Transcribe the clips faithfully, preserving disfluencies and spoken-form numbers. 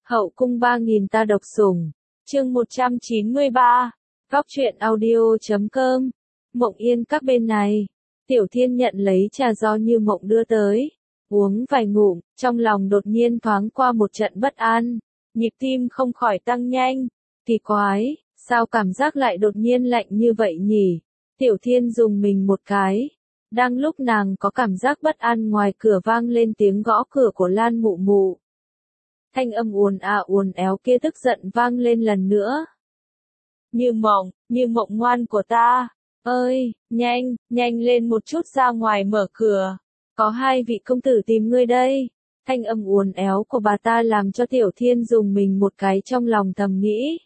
Hậu cung ba nghìn ta độc sủng. Chương một trăm chín mươi ba. Góc truyện audio chấm com. Mộng Yên các bên này. Tiểu Thiên nhận lấy trà do Như Mộng đưa tới. Uống vài ngụm, trong lòng đột nhiên thoáng qua một trận bất an. Nhịp tim không khỏi tăng nhanh. Kỳ quái, sao cảm giác lại đột nhiên lạnh như vậy nhỉ? Tiểu Thiên dùng mình một cái. Đang lúc nàng có cảm giác bất an, ngoài cửa vang lên tiếng gõ cửa của Lan Mụ Mụ. Thanh âm uồn à uồn éo kia tức giận vang lên lần nữa. Như Mộng, Như Mộng ngoan của ta, ơi, nhanh, nhanh lên một chút ra ngoài mở cửa. Có hai vị công tử tìm ngươi đây. Thanh âm uồn éo của bà ta làm cho Tiểu Thiên dùng mình một cái, trong lòng thầm nghĩ.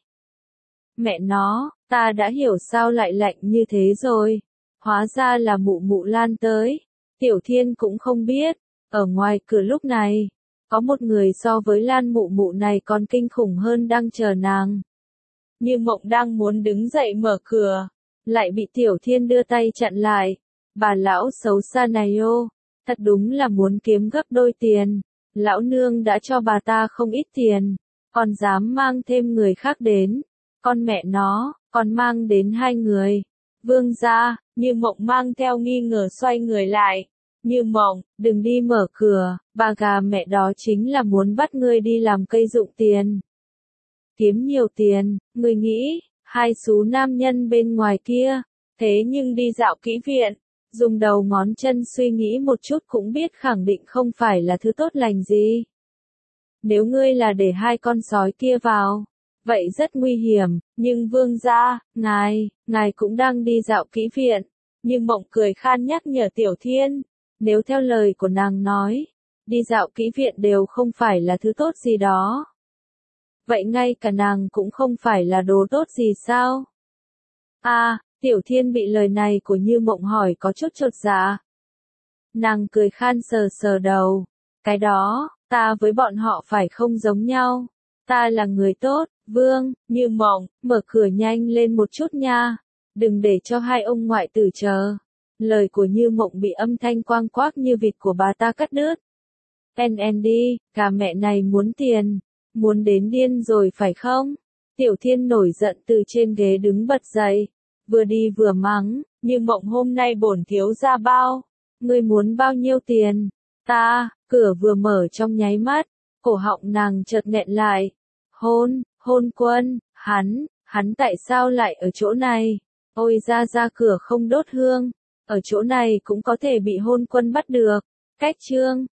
Mẹ nó, ta đã hiểu sao lại lạnh như thế rồi. Hóa ra là Mụ Mụ Lan tới. Tiểu Thiên cũng không biết, ở ngoài cửa lúc này, có một người so với Lan Mụ Mụ này còn kinh khủng hơn đang chờ nàng. Như Mộng đang muốn đứng dậy mở cửa, lại bị Tiểu Thiên đưa tay chặn lại. Bà lão xấu xa này ô, thật đúng là muốn kiếm gấp đôi tiền. Lão nương đã cho bà ta không ít tiền, còn dám mang thêm người khác đến. Con mẹ nó, còn mang đến hai người. Vương gia, Như Mộng mang theo nghi ngờ xoay người lại. Như Mộng, đừng đi mở cửa, bà gà mẹ đó chính là muốn bắt ngươi đi làm cây dụng tiền. Kiếm nhiều tiền, ngươi nghĩ, hai số nam nhân bên ngoài kia, thế nhưng đi dạo kỹ viện, dùng đầu ngón chân suy nghĩ một chút cũng biết khẳng định không phải là thứ tốt lành gì. Nếu ngươi là để hai con sói kia vào, vậy rất nguy hiểm, nhưng vương gia, ngài, ngài cũng đang đi dạo kỹ viện. Như Mộng cười khan nhắc nhở Tiểu Thiên, nếu theo lời của nàng nói, đi dạo kỹ viện đều không phải là thứ tốt gì đó. Vậy ngay cả nàng cũng không phải là đồ tốt gì sao? À, Tiểu Thiên bị lời này của Như Mộng hỏi có chút chột dạ. Nàng cười khan sờ sờ đầu. Cái đó, ta với bọn họ phải không giống nhau. Ta là người tốt, Vương, Như Mộng, mở cửa nhanh lên một chút nha. Đừng để cho hai ông ngoại tử chờ. Lời của Như Mộng bị âm thanh quang quác như vịt của bà ta cắt đứt. En en đi, cả mẹ này muốn tiền. Muốn đến điên rồi phải không? Tiểu Thiên nổi giận từ trên ghế đứng bật dậy. Vừa đi vừa mắng, Như Mộng hôm nay bổn thiếu gia bao. Ngươi muốn bao nhiêu tiền? Ta, cửa vừa mở trong nháy mắt, cổ họng nàng chợt nghẹn lại. Hôn, hôn quân, hắn, hắn tại sao lại ở chỗ này? Ôi ra ra cửa không đốt hương, ở chỗ này cũng có thể bị hôn quân bắt được. Cách chương.